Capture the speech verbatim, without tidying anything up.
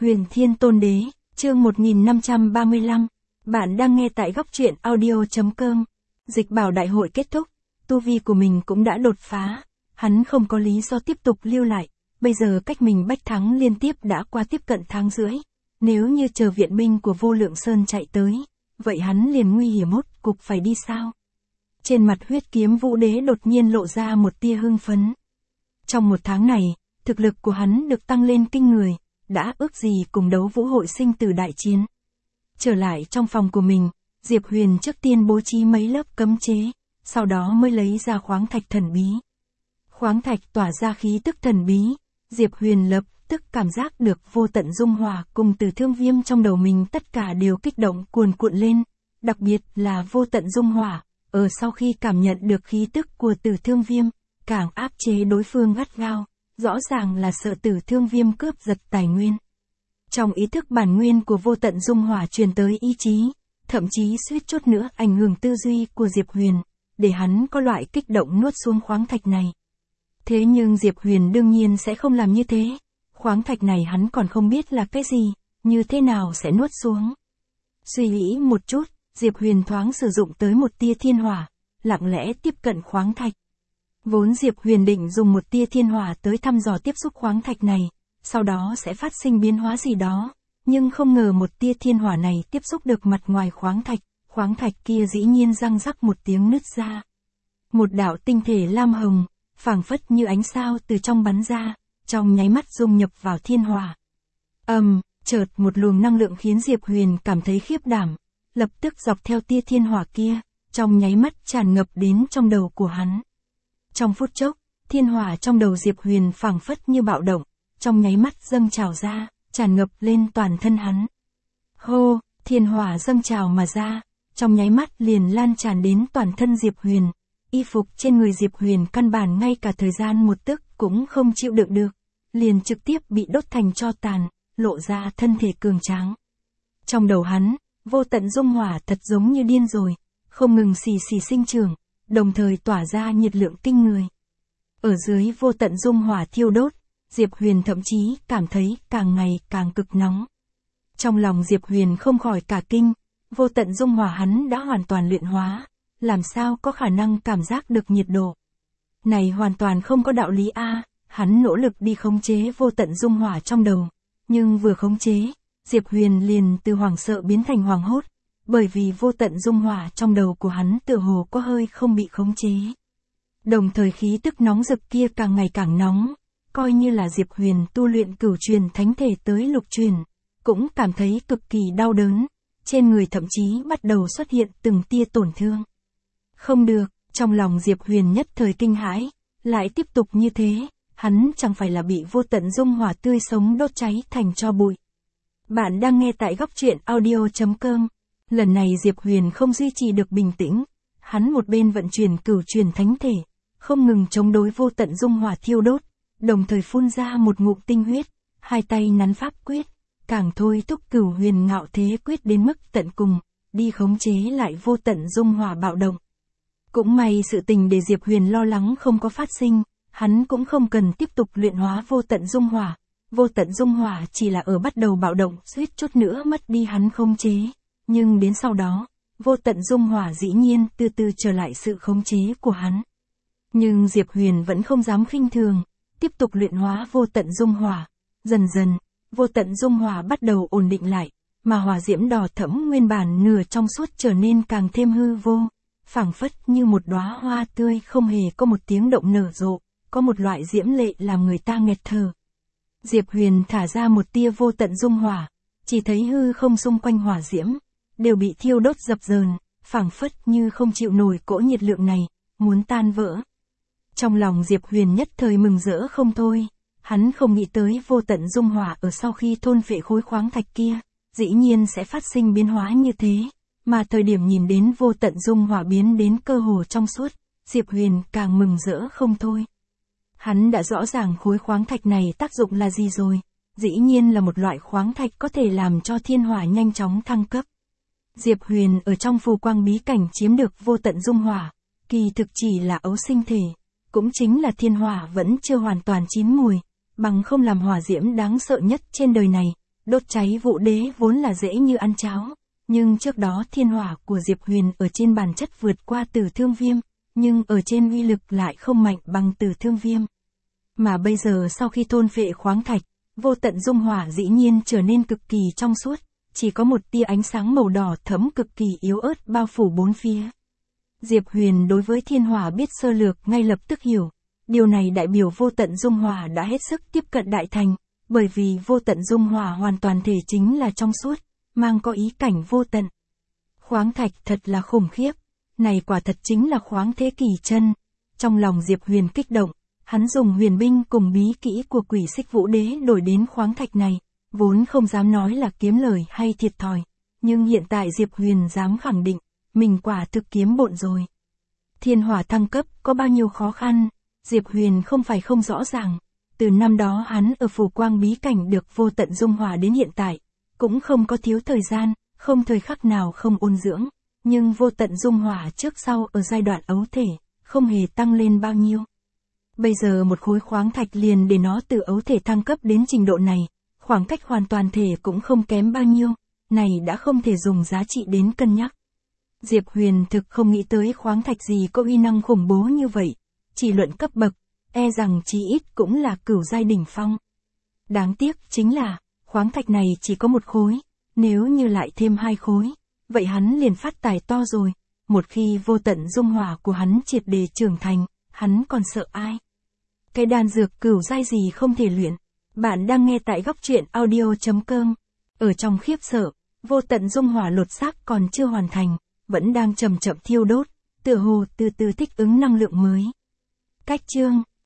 Huyền Thiên Tôn Đế, chương một nghìn năm trăm ba mươi lăm. Bạn đang nghe tại góc truyện audio chấm com. Dịch bảo đại hội kết thúc, tu vi của mình cũng đã đột phá, hắn không có lý do tiếp tục lưu lại, bây giờ cách mình bách thắng liên tiếp đã qua tiếp cận tháng rưỡi. Nếu như chờ viện binh của Vô Lượng Sơn chạy tới, vậy hắn liền nguy hiểm hốt cục phải đi sao? Trên mặt Huyết Kiếm Vũ Đế đột nhiên lộ ra một tia hưng phấn. Trong một tháng này, thực lực của hắn được tăng lên kinh người, đã ước gì cùng đấu vũ hội sinh tử đại chiến. Trở lại trong phòng của mình, Diệp Huyền trước tiên bố trí mấy lớp cấm chế, sau đó mới lấy ra khoáng thạch thần bí. Khoáng thạch tỏa ra khí tức thần bí, Diệp Huyền lập tức cảm giác được vô tận dung hỏa cùng Tử Thương Viêm trong đầu mình tất cả đều kích động cuồn cuộn lên, đặc biệt là vô tận dung hỏa, ở sau khi cảm nhận được khí tức của Tử Thương Viêm, càng áp chế đối phương gắt gao, rõ ràng là sợ Tử Thương Viêm cướp giật tài nguyên. Trong ý thức bản nguyên của vô tận dung hỏa truyền tới ý chí, thậm chí suýt chút nữa ảnh hưởng tư duy của Diệp Huyền, để hắn có loại kích động nuốt xuống khoáng thạch này. Thế nhưng Diệp Huyền đương nhiên sẽ không làm như thế, khoáng thạch này hắn còn không biết là cái gì, như thế nào sẽ nuốt xuống. Suy nghĩ một chút, Diệp Huyền thoáng sử dụng tới một tia thiên hỏa, lặng lẽ tiếp cận khoáng thạch. Vốn Diệp Huyền định dùng một tia thiên hỏa tới thăm dò tiếp xúc khoáng thạch này, sau đó sẽ phát sinh biến hóa gì đó, nhưng không ngờ một tia thiên hỏa này tiếp xúc được mặt ngoài khoáng thạch, khoáng thạch kia dĩ nhiên răng rắc một tiếng nứt ra. Một đạo tinh thể lam hồng, phảng phất như ánh sao từ trong bắn ra, trong nháy mắt dung nhập vào thiên hỏa. Ầm, um, chợt một luồng năng lượng khiến Diệp Huyền cảm thấy khiếp đảm, lập tức dọc theo tia thiên hỏa kia, trong nháy mắt tràn ngập đến trong đầu của hắn. Trong phút chốc, thiên hỏa trong đầu Diệp Huyền phảng phất như bạo động, trong nháy mắt dâng trào ra, tràn ngập lên toàn thân hắn. Hô, thiên hỏa dâng trào mà ra, trong nháy mắt liền lan tràn đến toàn thân Diệp Huyền. Y phục trên người Diệp Huyền căn bản ngay cả thời gian một tức cũng không chịu đựng được, liền trực tiếp bị đốt thành tro tàn, lộ ra thân thể cường tráng. Trong đầu hắn, vô tận dung hỏa thật giống như điên rồi, không ngừng xì xì sinh trưởng, đồng thời tỏa ra nhiệt lượng kinh người. Ở dưới vô tận dung hỏa thiêu đốt, Diệp Huyền thậm chí cảm thấy càng ngày càng cực nóng. Trong lòng Diệp Huyền không khỏi cả kinh, vô tận dung hỏa hắn đã hoàn toàn luyện hóa, làm sao có khả năng cảm giác được nhiệt độ. Này hoàn toàn không có đạo lý a. Hắn nỗ lực đi khống chế vô tận dung hỏa trong đầu, nhưng vừa khống chế, Diệp Huyền liền từ hoảng sợ biến thành hoảng hốt, bởi vì vô tận dung hỏa trong đầu của hắn tựa hồ có hơi không bị khống chế. Đồng thời khí tức nóng rực kia càng ngày càng nóng, coi như là Diệp Huyền tu luyện cửu truyền thánh thể tới lục truyền, cũng cảm thấy cực kỳ đau đớn, trên người thậm chí bắt đầu xuất hiện từng tia tổn thương. Không được, trong lòng Diệp Huyền nhất thời kinh hãi, lại tiếp tục như thế, hắn chẳng phải là bị vô tận dung hỏa tươi sống đốt cháy thành tro bụi. Bạn đang nghe tại góc truyện audio chấm com. Lần này Diệp Huyền không duy trì được bình tĩnh, hắn một bên vận chuyển cửu truyền thánh thể, không ngừng chống đối vô tận dung hỏa thiêu đốt, đồng thời phun ra một ngụm tinh huyết, hai tay nắn pháp quyết, càng thôi thúc cửu huyền ngạo thế quyết đến mức tận cùng, đi khống chế lại vô tận dung hỏa bạo động. Cũng may sự tình để Diệp Huyền lo lắng không có phát sinh, hắn cũng không cần tiếp tục luyện hóa vô tận dung hỏa, vô tận dung hỏa chỉ là ở bắt đầu bạo động suýt chút nữa mất đi hắn khống chế, nhưng đến sau đó, vô tận dung hỏa dĩ nhiên từ từ trở lại sự khống chế của hắn. Nhưng Diệp Huyền vẫn không dám khinh thường, tiếp tục luyện hóa vô tận dung hỏa, dần dần, vô tận dung hỏa bắt đầu ổn định lại, mà hỏa diễm đỏ thẫm nguyên bản nửa trong suốt trở nên càng thêm hư vô, phảng phất như một đóa hoa tươi không hề có một tiếng động nở rộ, có một loại diễm lệ làm người ta nghẹt thở. Diệp Huyền thả ra một tia vô tận dung hỏa, chỉ thấy hư không xung quanh hỏa diễm đều bị thiêu đốt dập dờn, phảng phất như không chịu nổi cỗ nhiệt lượng này, muốn tan vỡ. Trong lòng Diệp Huyền nhất thời mừng rỡ không thôi, hắn không nghĩ tới vô tận dung hỏa ở sau khi thôn phệ khối khoáng thạch kia, dĩ nhiên sẽ phát sinh biến hóa như thế, mà thời điểm nhìn đến vô tận dung hỏa biến đến cơ hồ trong suốt, Diệp Huyền càng mừng rỡ không thôi. Hắn đã rõ ràng khối khoáng thạch này tác dụng là gì rồi, dĩ nhiên là một loại khoáng thạch có thể làm cho thiên hỏa nhanh chóng thăng cấp. Diệp Huyền ở trong phù quang bí cảnh chiếm được vô tận dung hỏa, kỳ thực chỉ là ấu sinh thể, cũng chính là thiên hỏa vẫn chưa hoàn toàn chín mùi, bằng không làm hỏa diễm đáng sợ nhất trên đời này, Đốt cháy vũ đế vốn là dễ như ăn cháo, nhưng trước đó thiên hỏa của Diệp Huyền ở trên bản chất vượt qua Tử Thương Viêm, nhưng ở trên uy lực lại không mạnh bằng Tử Thương Viêm. Mà bây giờ sau khi thôn phệ khoáng thạch, vô tận dung hỏa dĩ nhiên trở nên cực kỳ trong suốt, chỉ có một tia ánh sáng màu đỏ thẫm cực kỳ yếu ớt bao phủ bốn phía. Diệp Huyền đối với thiên hỏa biết sơ lược ngay lập tức hiểu, điều này đại biểu vô tận dung hỏa đã hết sức tiếp cận đại thành, bởi vì vô tận dung hỏa hoàn toàn thể chính là trong suốt, mang có ý cảnh vô tận. Khoáng thạch thật là khủng khiếp, này quả thật chính là khoáng thế kỷ chân. Trong lòng Diệp Huyền kích động, hắn dùng huyền binh cùng bí kỹ của Quỷ Xích Vũ Đế đổi đến khoáng thạch này, vốn không dám nói là kiếm lời hay thiệt thòi, nhưng hiện tại Diệp Huyền dám khẳng định, mình quả thực kiếm bộn rồi. Thiên hỏa thăng cấp có bao nhiêu khó khăn, Diệp Huyền không phải không rõ ràng, từ năm đó hắn ở Phủ Quang bí cảnh được vô tận dung hỏa đến hiện tại, cũng không có thiếu thời gian, không thời khắc nào không ôn dưỡng, nhưng vô tận dung hỏa trước sau ở giai đoạn ấu thể, không hề tăng lên bao nhiêu. Bây giờ một khối khoáng thạch liền để nó từ ấu thể thăng cấp đến trình độ này, khoảng cách hoàn toàn thể cũng không kém bao nhiêu, này đã không thể dùng giá trị đến cân nhắc. Diệp Huyền thực không nghĩ tới khoáng thạch gì có uy năng khủng bố như vậy, chỉ luận cấp bậc, e rằng chí ít cũng là cửu giai đỉnh phong. Đáng tiếc chính là, khoáng thạch này chỉ có một khối, nếu như lại thêm hai khối, vậy hắn liền phát tài to rồi, một khi vô tận dung hỏa của hắn triệt để trưởng thành, hắn còn sợ ai? Cái đan dược cửu giai gì không thể luyện? Bạn đang nghe tại góc truyện audio chấm com. Ở trong khiếp sợ, vô tận dung hỏa lột xác còn chưa hoàn thành, vẫn đang chậm chậm thiêu đốt, tựa hồ từ từ thích ứng năng lượng mới. Cách chương